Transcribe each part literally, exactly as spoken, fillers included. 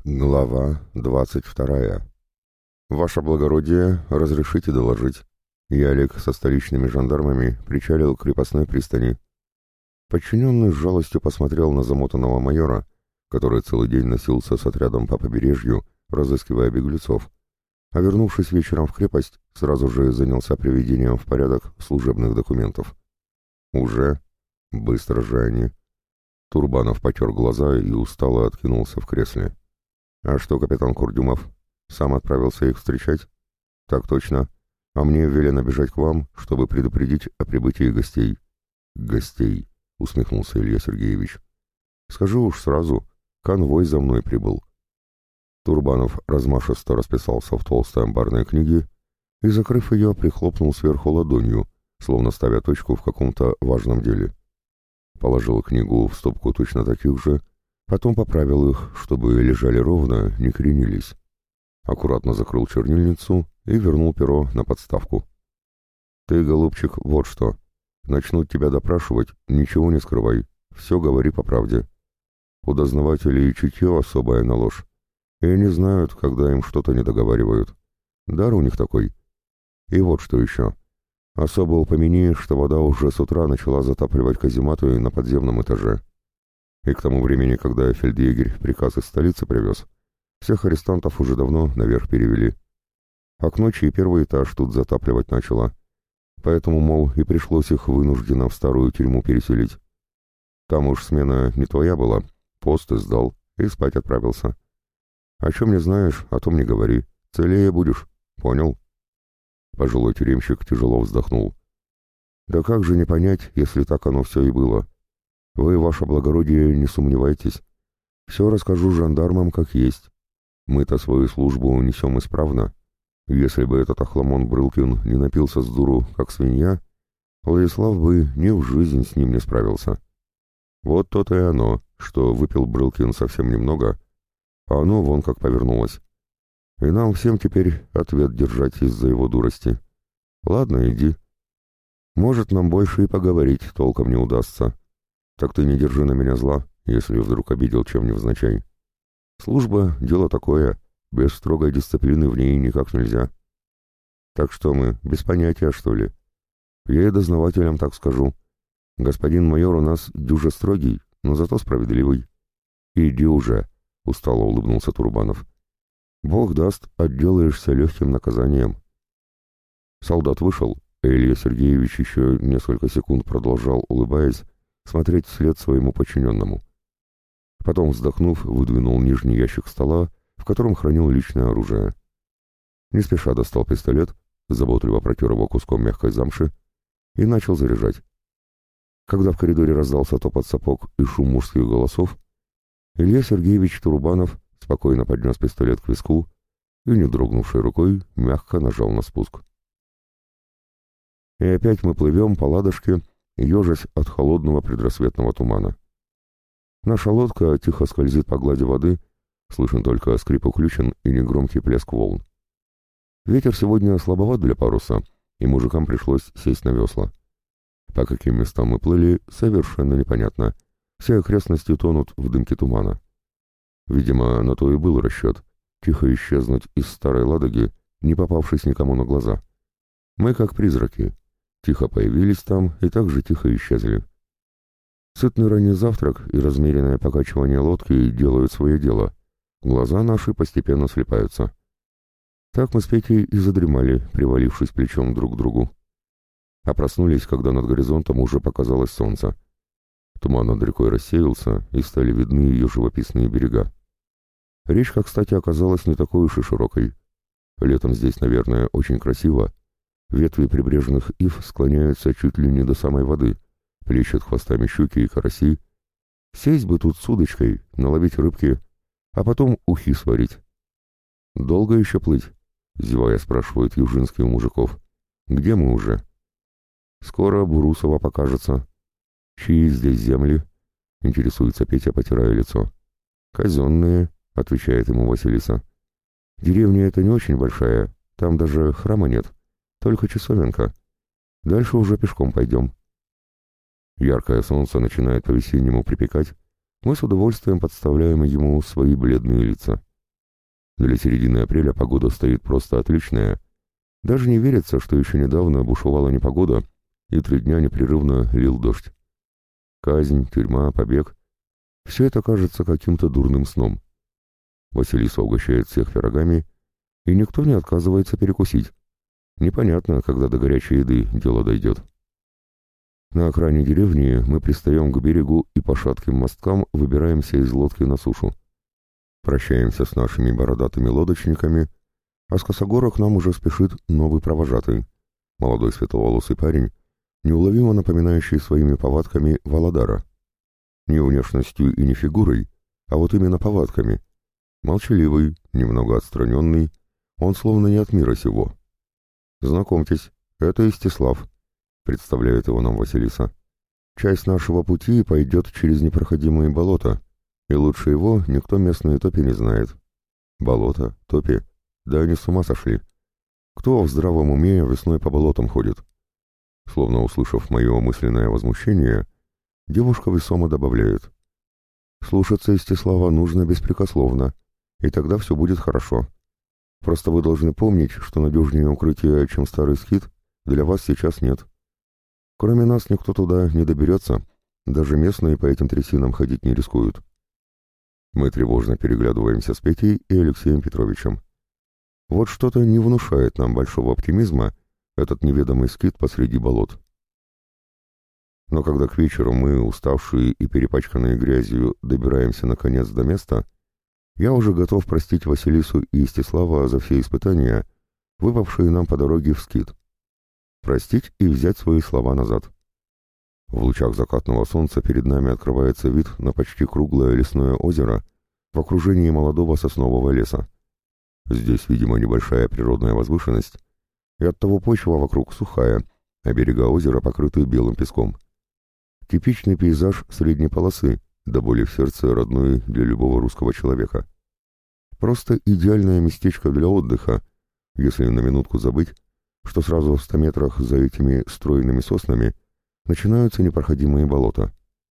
Глава двадцать вторая. Ваше благородие, разрешите доложить. Я, Олег, со столичными жандармами причалил к крепостной пристани. Подчиненный с жалостью посмотрел на замотанного майора, который целый день носился с отрядом по побережью, разыскивая беглецов, а вернувшись вечером в крепость, сразу же занялся приведением в порядок служебных документов. Уже? Быстро же они. Турбанов потер глаза и устало откинулся в кресле. «А что, капитан Курдюмов, сам отправился их встречать?» «Так точно. А мне велено бежать к вам, чтобы предупредить о прибытии гостей». «Гостей», — усмехнулся Илья Сергеевич. «Скажу уж сразу, конвой за мной прибыл». Турбанов размашисто расписался в толстой амбарной книге и, закрыв ее, прихлопнул сверху ладонью, словно ставя точку в каком-то важном деле. Положил книгу в стопку точно таких же, потом поправил их, чтобы лежали ровно, не кренились. Аккуратно закрыл чернильницу и вернул перо на подставку. «Ты, голубчик, вот что. Начнут тебя допрашивать, ничего не скрывай, все говори по правде. У дознавателей чутье особое на ложь, и они знают, когда им что-то не договаривают. Дар у них такой. И вот что еще. Особо упомяни, что вода уже с утра начала затапливать казематы на подземном этаже. И к тому времени, когда фельдъегерь приказ из столицы привез, всех арестантов уже давно наверх перевели. А к ночи и первый этаж тут затапливать начало. Поэтому, мол, и пришлось их вынужденно в старую тюрьму переселить. Там уж смена не твоя была, пост ты сдал и спать отправился. О чем не знаешь, о том не говори, целее будешь, понял?» Пожилой тюремщик тяжело вздохнул. «Да как же не понять, если так оно все и было? Вы, ваше благородие, не сомневайтесь. Все расскажу жандармам как есть. Мы-то свою службу несем исправно. Если бы этот охламон Брылкин не напился с дуру, как свинья, Владислав бы ни в жизнь с ним не справился. Вот то-то и оно, что выпил Брылкин совсем немного, а оно вон как повернулось. И нам всем теперь ответ держать из-за его дурости. Ладно, иди. Может, нам больше и поговорить толком не удастся. Так ты не держи на меня зла, если вдруг обидел чем невзначай. Служба — дело такое, без строгой дисциплины в ней никак нельзя. Так что мы, без понятия, что ли? Я и дознавателям так скажу. Господин майор у нас дюже строгий, но зато справедливый. Иди уже, — устало улыбнулся Турбанов. Бог даст, отделаешься легким наказанием. Солдат вышел, а Илья Сергеевич еще несколько секунд продолжал, улыбаясь, смотреть вслед своему подчиненному. Потом, вздохнув, выдвинул нижний ящик стола, в котором хранил личное оружие. Не спеша достал пистолет, заботливо протер его куском мягкой замши и начал заряжать. Когда в коридоре раздался топот сапог и шум мужских голосов, Илья Сергеевич Турбанов спокойно поднес пистолет к виску и, не дрогнувшей рукой, мягко нажал на спуск. И опять мы плывем по ладожке, ежась от холодного предрассветного тумана. Наша лодка тихо скользит по глади воды, слышен только скрип уключен и негромкий плеск волн. Ветер сегодня слабоват для паруса, и мужикам пришлось сесть на весла. По каким местам мы плыли, совершенно непонятно. Все окрестности тонут в дымке тумана. Видимо, на то и был расчет — тихо исчезнуть из старой Ладоги, не попавшись никому на глаза. Мы как призраки. Тихо появились там и так же тихо исчезли. Сытный ранний завтрак и размеренное покачивание лодки делают свое дело. Глаза наши постепенно слипаются. Так мы с Петей и задремали, привалившись плечом друг к другу. А проснулись, когда над горизонтом уже показалось солнце. Туман над рекой рассеялся, и стали видны ее живописные берега. Речка, кстати, оказалась не такой уж и широкой. Летом здесь, наверное, очень красиво. Ветви прибрежных ив склоняются чуть ли не до самой воды, плещут хвостами щуки и караси. Сесть бы тут с удочкой, наловить рыбки, а потом ухи сварить. «Долго еще плыть?» — зевая спрашивает Южинский у мужиков. «Где мы уже?» «Скоро Бурусово покажется». «Чьи здесь земли?» — интересуется Петя, потирая лицо. «Казенные», — отвечает ему Василиса. «Деревня эта не очень большая, там даже храма нет, только часовенка. Дальше уже пешком пойдем». Яркое солнце начинает по-весеннему припекать. Мы с удовольствием подставляем ему свои бледные лица. Для середины апреля погода стоит просто отличная. Даже не верится, что еще недавно бушевала непогода, и три дня непрерывно лил дождь. Казнь, тюрьма, побег — все это кажется каким-то дурным сном. Василиса угощает всех пирогами, и никто не отказывается перекусить. Непонятно, когда до горячей еды дело дойдет. На окраине деревни мы пристаем к берегу и по шатким мосткам выбираемся из лодки на сушу. Прощаемся с нашими бородатыми лодочниками, а с косогора к нам уже спешит новый провожатый, молодой светловолосый парень, неуловимо напоминающий своими повадками Володара. Не внешностью и не фигурой, а вот именно повадками. Молчаливый, немного отстраненный, он словно не от мира сего. «Знакомьтесь, это Истислав», — представляет его нам Василиса. «Часть нашего пути пойдет через непроходимые болота, и лучше его никто местные топи не знает». «Болото? Топи? Да они с ума сошли. Кто в здравом уме весной по болотам ходит?» Словно услышав мое мысленное возмущение, девушка весомо добавляет: «Слушаться Истислава нужно беспрекословно, и тогда все будет хорошо. Просто вы должны помнить, что надежнее укрытия, чем старый скит, для вас сейчас нет. Кроме нас никто туда не доберется, даже местные по этим трясинам ходить не рискуют». Мы тревожно переглядываемся с Петей и Алексеем Петровичем. Вот что-то не внушает нам большого оптимизма этот неведомый скит посреди болот. Но когда к вечеру мы, уставшие и перепачканные грязью, добираемся наконец до места, я уже готов простить Василису и Истислава за все испытания, выпавшие нам по дороге в скит. Простить и взять свои слова назад. В лучах закатного солнца перед нами открывается вид на почти круглое лесное озеро в окружении молодого соснового леса. Здесь, видимо, небольшая природная возвышенность, и оттого почва вокруг сухая, а берега озера покрыты белым песком. Типичный пейзаж средней полосы, до боли в сердце родной для любого русского человека. Просто идеальное местечко для отдыха, если на минутку забыть, что сразу в ста метрах за этими стройными соснами начинаются непроходимые болота.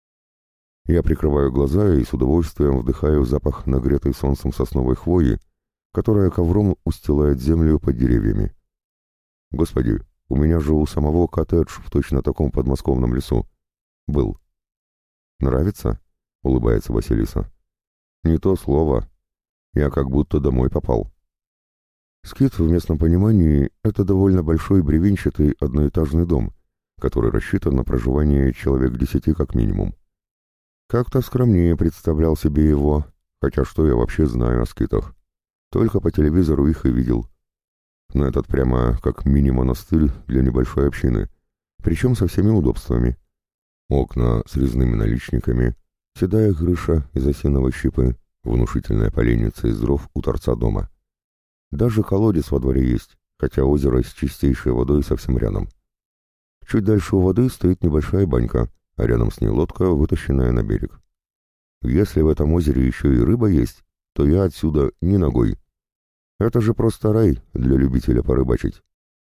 Я прикрываю глаза и с удовольствием вдыхаю запах нагретой солнцем сосновой хвои, которая ковром устилает землю под деревьями. Господи, у меня же у самого коттедж в точно таком подмосковном лесу. Был. «Нравится?» — улыбается Василиса. «Не то слово. Я как будто домой попал». Скит в местном понимании — это довольно большой бревенчатый одноэтажный дом, который рассчитан на проживание человек десяти как минимум. Как-то скромнее представлял себе его, хотя что я вообще знаю о скитах. Только по телевизору их и видел. Но этот прямо как мини-монастырь для небольшой общины, причем со всеми удобствами. Окна с резными наличниками, седая крыша из осиновой щепы, внушительная поленница из дров у торца дома. Даже колодец во дворе есть, хотя озеро с чистейшей водой совсем рядом. Чуть дальше у воды стоит небольшая банька, а рядом с ней лодка, вытащенная на берег. Если в этом озере еще и рыба есть, то я отсюда ни ногой. Это же просто рай для любителя порыбачить.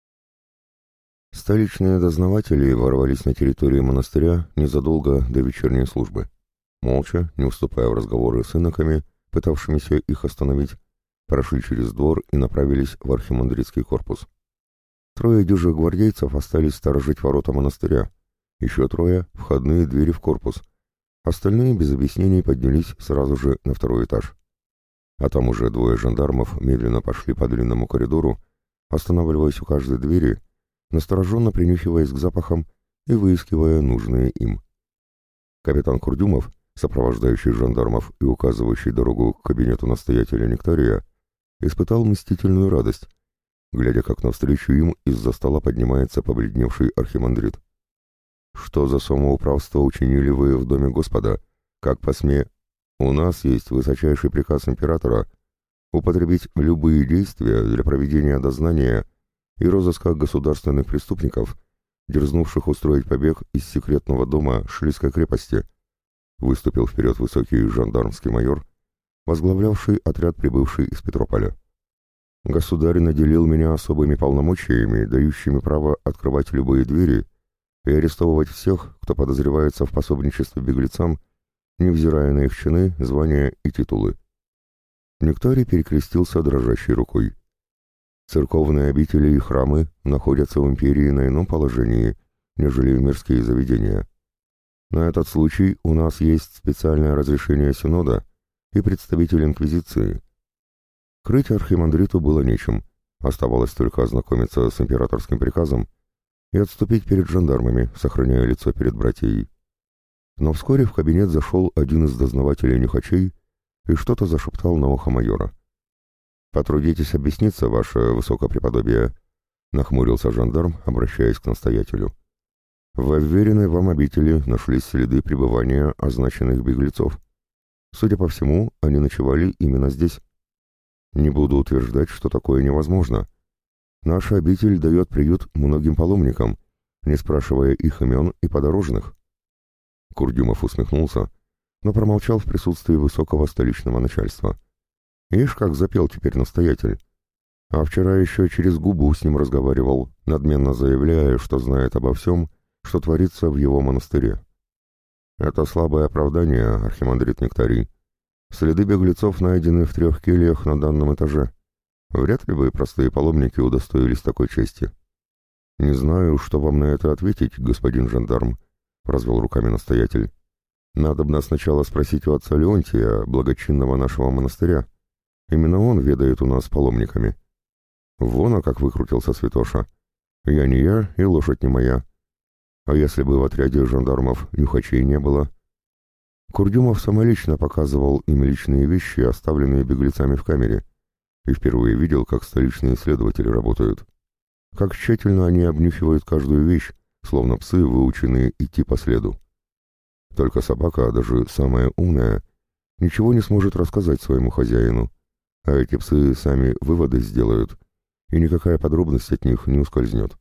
Столичные дознаватели ворвались на территорию монастыря незадолго до вечерней службы. Молча, не уступая в разговоры с иноками, пытавшимися их остановить, прошли через двор и направились в архимандритский корпус. Трое дюжих гвардейцев остались сторожить ворота монастыря, еще трое — входные двери в корпус, остальные без объяснений поднялись сразу же на второй этаж. А там уже двое жандармов медленно пошли по длинному коридору, останавливаясь у каждой двери, настороженно принюхиваясь к запахам и выискивая нужные им. Капитан Курдюмов, сопровождающий жандармов и указывающий дорогу к кабинету настоятеля Нектария, испытал мстительную радость, глядя, как навстречу им из-за стола поднимается побледневший архимандрит. «Что за самоуправство учинили вы в доме Господа? Как посме...» «У нас есть высочайший приказ императора употребить любые действия для проведения дознания и розыска государственных преступников, дерзнувших устроить побег из секретного дома Шлисской крепости», выступил вперед высокий жандармский майор, возглавлявший отряд, прибывший из Петрополя. «Государь наделил меня особыми полномочиями, дающими право открывать любые двери и арестовывать всех, кто подозревается в пособничестве беглецам, невзирая на их чины, звания и титулы. Нектарий перекрестился дрожащей рукой. Церковные обители и храмы находятся в империи на ином положении, нежели мирские заведения. На этот случай у нас есть специальное разрешение Синода и представитель Инквизиции. Крыть архимандриту было нечем, оставалось только ознакомиться с императорским приказом и отступить перед жандармами, сохраняя лицо перед братьей. Но вскоре в кабинет зашел один из дознавателей-нюхачей и что-то зашептал на ухо майора. «Потрудитесь объясниться, ваше высокопреподобие», — нахмурился жандарм, обращаясь к настоятелю. «В уверенной вам обители нашлись следы пребывания означенных беглецов. Судя по всему, они ночевали именно здесь. Не буду утверждать, что такое невозможно. Наша обитель дает приют многим паломникам, не спрашивая их имен и подорожных». Курдюмов усмехнулся, но промолчал в присутствии высокого столичного начальства. Ишь, как запел теперь настоятель. А вчера еще через губу с ним разговаривал, надменно заявляя, что знает обо всем, что творится в его монастыре. Это слабое оправдание, архимандрит Нектарий. Следы беглецов найдены в трех кельях на данном этаже. Вряд ли бы простые паломники удостоились такой чести. Не знаю, что вам на это ответить, господин жандарм, — развел руками настоятель. Надобно сначала спросить у отца Леонтия, благочинного нашего монастыря. Именно он ведает у нас паломниками. Вон, а как выкрутился святоша. Я не я, и лошадь не моя. А если бы в отряде жандармов нюхачей не было? Курдюмов самолично показывал им личные вещи, оставленные беглецами в камере, и впервые видел, как столичные следователи работают. Как тщательно они обнюхивают каждую вещь, словно псы, выученные идти по следу. Только собака, даже самая умная, ничего не сможет рассказать своему хозяину, а эти псы сами выводы сделают, и никакая подробность от них не ускользнет.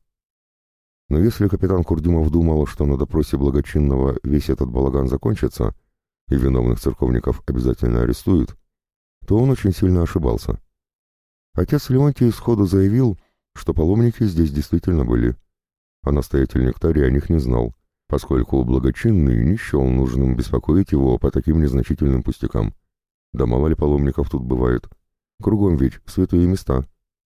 Но если капитан Курдюмов думал, что на допросе благочинного весь этот балаган закончится, и виновных церковников обязательно арестуют, то он очень сильно ошибался. Отец Леонтий сходу заявил, что паломники здесь действительно были, а настоятель Нектарий о них не знал, поскольку благочинный не счел нужным беспокоить его по таким незначительным пустякам. Да мало ли паломников тут бывает. Кругом ведь святые места.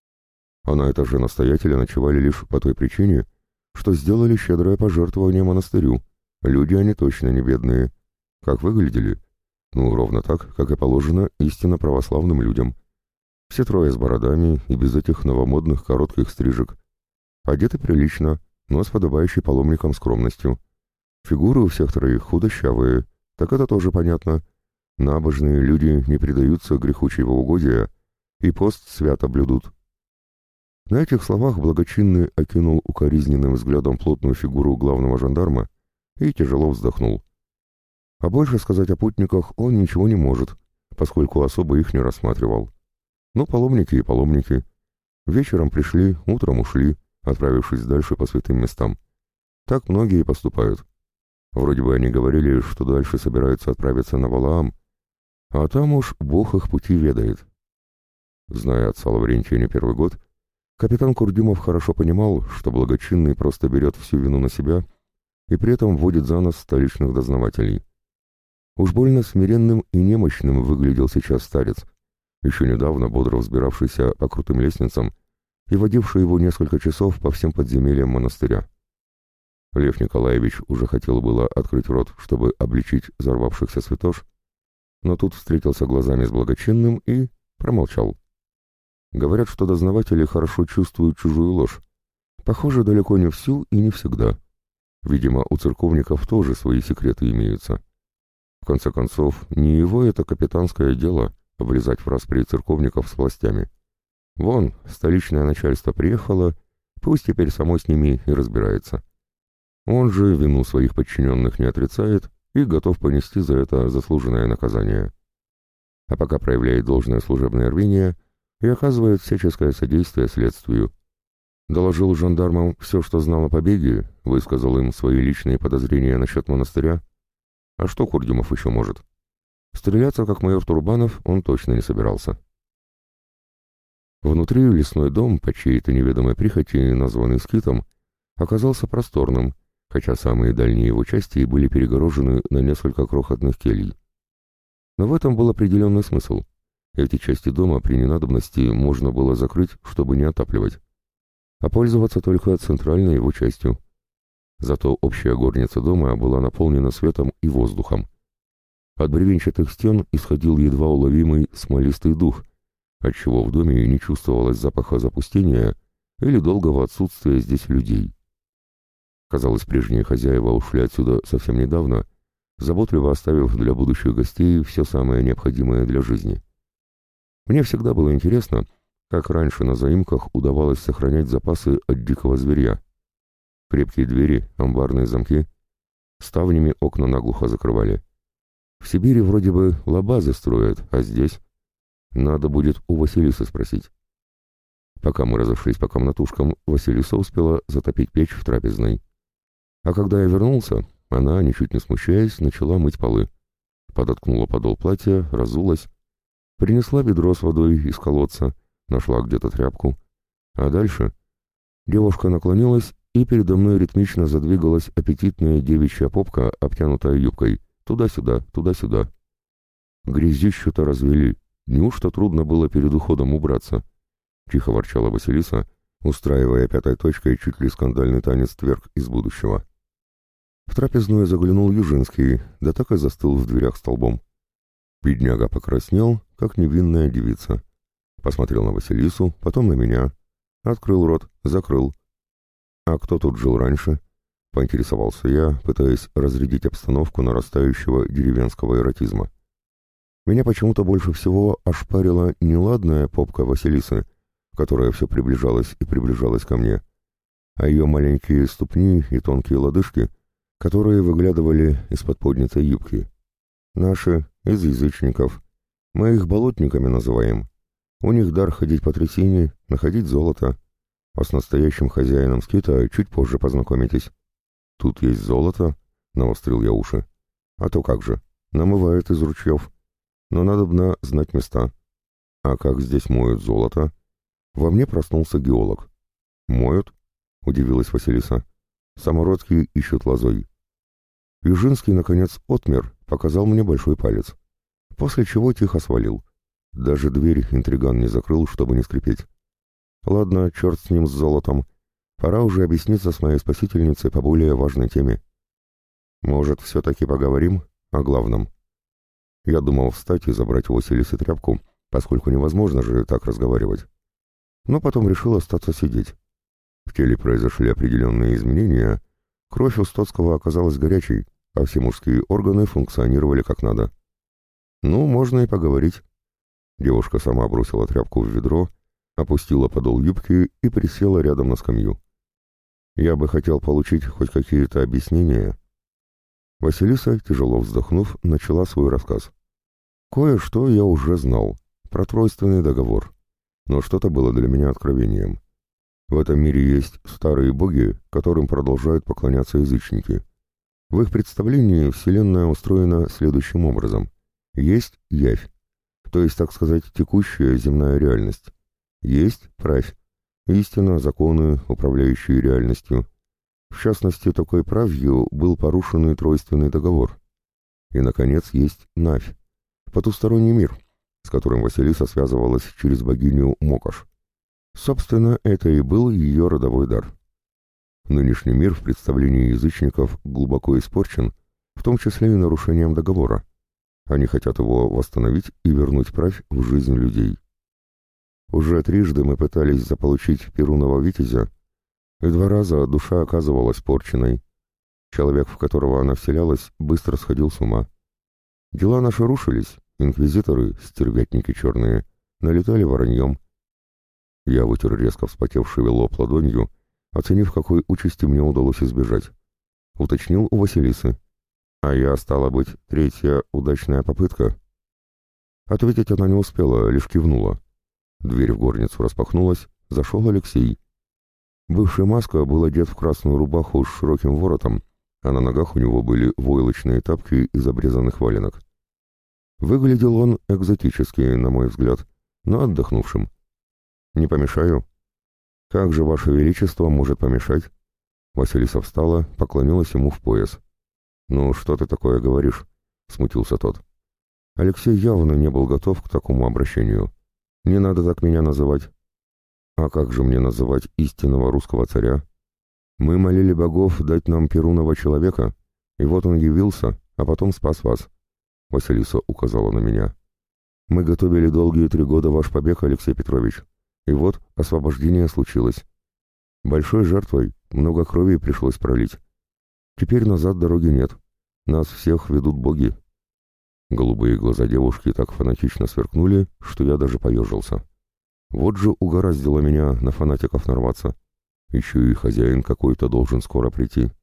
А на этаже настоятеля ночевали лишь по той причине, что сделали щедрое пожертвование монастырю. Люди они точно не бедные. Как выглядели? Ну, ровно так, как и положено истинно православным людям. Все трое с бородами и без этих новомодных коротких стрижек. Одеты прилично, но с подобающей паломникам скромностью. Фигуры у всех троих худощавые, так это тоже понятно. Набожные люди не предаются греху чревоугодия и пост свято блюдут. На этих словах благочинный окинул укоризненным взглядом плотную фигуру главного жандарма и тяжело вздохнул. А больше сказать о путниках он ничего не может, поскольку особо их не рассматривал. Ну, паломники и паломники. Вечером пришли, утром ушли, отправившись дальше по святым местам. Так многие поступают. Вроде бы они говорили, что дальше собираются отправиться на Валаам, а там уж Бог их пути ведает. Зная отца Лаврентия не первый год, капитан Курдюмов хорошо понимал, что благочинный просто берет всю вину на себя и при этом вводит за нос столичных дознавателей. Уж больно смиренным и немощным выглядел сейчас старец, еще недавно бодро взбиравшийся по крутым лестницам и водивший его несколько часов по всем подземельям монастыря. Лев Николаевич уже хотел было открыть рот, чтобы обличить взорвавшихся святош, но тут встретился глазами с благочинным и промолчал. Говорят, что дознаватели хорошо чувствуют чужую ложь. Похоже, далеко не всю и не всегда. Видимо, у церковников тоже свои секреты имеются. В конце концов, не его это капитанское дело — влезать в распри церковников с властями. Вон, столичное начальство приехало, пусть теперь само с ними и разбирается. Он же вину своих подчиненных не отрицает и готов понести за это заслуженное наказание. А пока проявляет должное служебное рвение и оказывает всяческое содействие следствию. Доложил жандармам все, что знал о побеге, высказал им свои личные подозрения насчет монастыря. А что Курдюмов еще может? Стреляться, как майор Турбанов, он точно не собирался. Внутри лесной дом, по чьей-то неведомой прихоти, названный скитом, оказался просторным, хотя самые дальние его части были перегорожены на несколько крохотных келий. Но в этом был определенный смысл. Эти части дома при ненадобности можно было закрыть, чтобы не отапливать, а пользоваться только центральной его частью. Зато общая горница дома была наполнена светом и воздухом. От бревенчатых стен исходил едва уловимый смолистый дух, отчего в доме не чувствовалось запаха запустения или долгого отсутствия здесь людей. Казалось, прежние хозяева ушли отсюда совсем недавно, заботливо оставив для будущих гостей все самое необходимое для жизни. Мне всегда было интересно, как раньше на заимках удавалось сохранять запасы от дикого зверья. Крепкие двери, амбарные замки, ставнями окна наглухо закрывали. В Сибири вроде бы лабазы строят, а здесь... Надо будет у Василисы спросить. Пока мы разошлись по комнатушкам, Василиса успела затопить печь в трапезной. А когда я вернулся, она, ничуть не смущаясь, начала мыть полы. Подоткнула подол платья, разулась, принесла ведро с водой из колодца, нашла где-то тряпку. А дальше девушка наклонилась, и передо мной ритмично задвигалась аппетитная девичья попка, обтянутая юбкой. Туда-сюда, туда-сюда. Грязищу-то развели. Неужто трудно было перед уходом убраться? Тихо ворчала Василиса, устраивая пятой точкой чуть ли скандальный танец тверк из будущего. В трапезную заглянул Южинский, да так и застыл в дверях столбом. Бедняга покраснел, как невинная девица. Посмотрел на Василису, потом на меня. Открыл рот, закрыл. «А кто тут жил раньше?» — поинтересовался я, пытаясь разрядить обстановку нарастающего деревенского эротизма. Меня почему-то больше всего ошпарила неладная попка Василисы, которая все приближалась и приближалась ко мне, а ее маленькие ступни и тонкие лодыжки, которые выглядывали из-под поднятой юбки. Наши, из язычников. Мы их болотниками называем. У них дар ходить по трясине, находить золото. А с настоящим хозяином скита чуть позже познакомитесь. Тут есть золото, навострил я уши. А то как же, намывают из ручьев. Но надобно знать места. А как здесь моют золото? Во мне проснулся геолог. «Моют?» — удивилась Василиса. «Самородки ищут лозой». Южинский, наконец, отмер, показал мне большой палец. После чего тихо свалил. Даже дверь интриган не закрыл, чтобы не скрипеть. Ладно, черт с ним, с золотом. Пора уже объясниться с моей спасительницей по более важной теме. Может, все-таки поговорим о главном? Я думал встать и забрать у Василисы тряпку, поскольку невозможно же так разговаривать. Но потом решил остаться сидеть. В теле произошли определенные изменения, кровь у Стоцкого оказалась горячей, а все мужские органы функционировали как надо. Ну, можно и поговорить. Девушка сама бросила тряпку в ведро, опустила подол юбки и присела рядом на скамью. Я бы хотел получить хоть какие-то объяснения. Василиса, тяжело вздохнув, начала свой рассказ. Кое-что я уже знал, про тройственный договор, но что-то было для меня откровением. В этом мире есть старые боги, которым продолжают поклоняться язычники. В их представлении Вселенная устроена следующим образом. Есть явь, то есть, так сказать, текущая земная реальность. Есть правь, истина, законы, управляющие реальностью. В частности, такой правью был порушенный тройственный договор. И, наконец, есть Навь, потусторонний мир, с которым Василиса связывалась через богиню Мокош. Собственно, это и был ее родовой дар. Нынешний мир в представлении язычников глубоко испорчен, в том числе и нарушением договора. Они хотят его восстановить и вернуть правь в жизнь людей. Уже трижды мы пытались заполучить Перунова Витязя, и два раза душа оказывалась порченной. Человек, в которого она вселялась, быстро сходил с ума. Дела наши рушились, инквизиторы, стервятники черные, налетали вороньем. Я вытер резко вспотевший лоб ладонью, оценив, какой участи мне удалось избежать. Уточнил у Василисы. А я, стала быть, третья удачная попытка. Ответить она не успела, лишь кивнула. Дверь в горницу распахнулась, зашел Алексей. Бывший Маска был одет в красную рубаху с широким воротом, а на ногах у него были войлочные тапки из обрезанных валенок. Выглядел он экзотически, на мой взгляд, но отдохнувшим. «Не помешаю?» «Как же, Ваше Величество, может помешать?» Василиса встала, поклонилась ему в пояс. «Ну, что ты такое говоришь?» — смутился тот. Алексей явно не был готов к такому обращению. «Не надо так меня называть». «А как же мне называть истинного русского царя? Мы молили богов дать нам перунного человека, и вот он явился, а потом спас вас». Василиса указала на меня. «Мы готовили долгие три года ваш побег, Алексей Петрович, и вот освобождение случилось. Большой жертвой много крови пришлось пролить. Теперь назад дороги нет. Нас всех ведут боги». Голубые глаза девушки так фанатично сверкнули, что я даже поежился. Вот же угораздило меня на фанатиков нарваться. Еще и хозяин какой-то должен скоро прийти.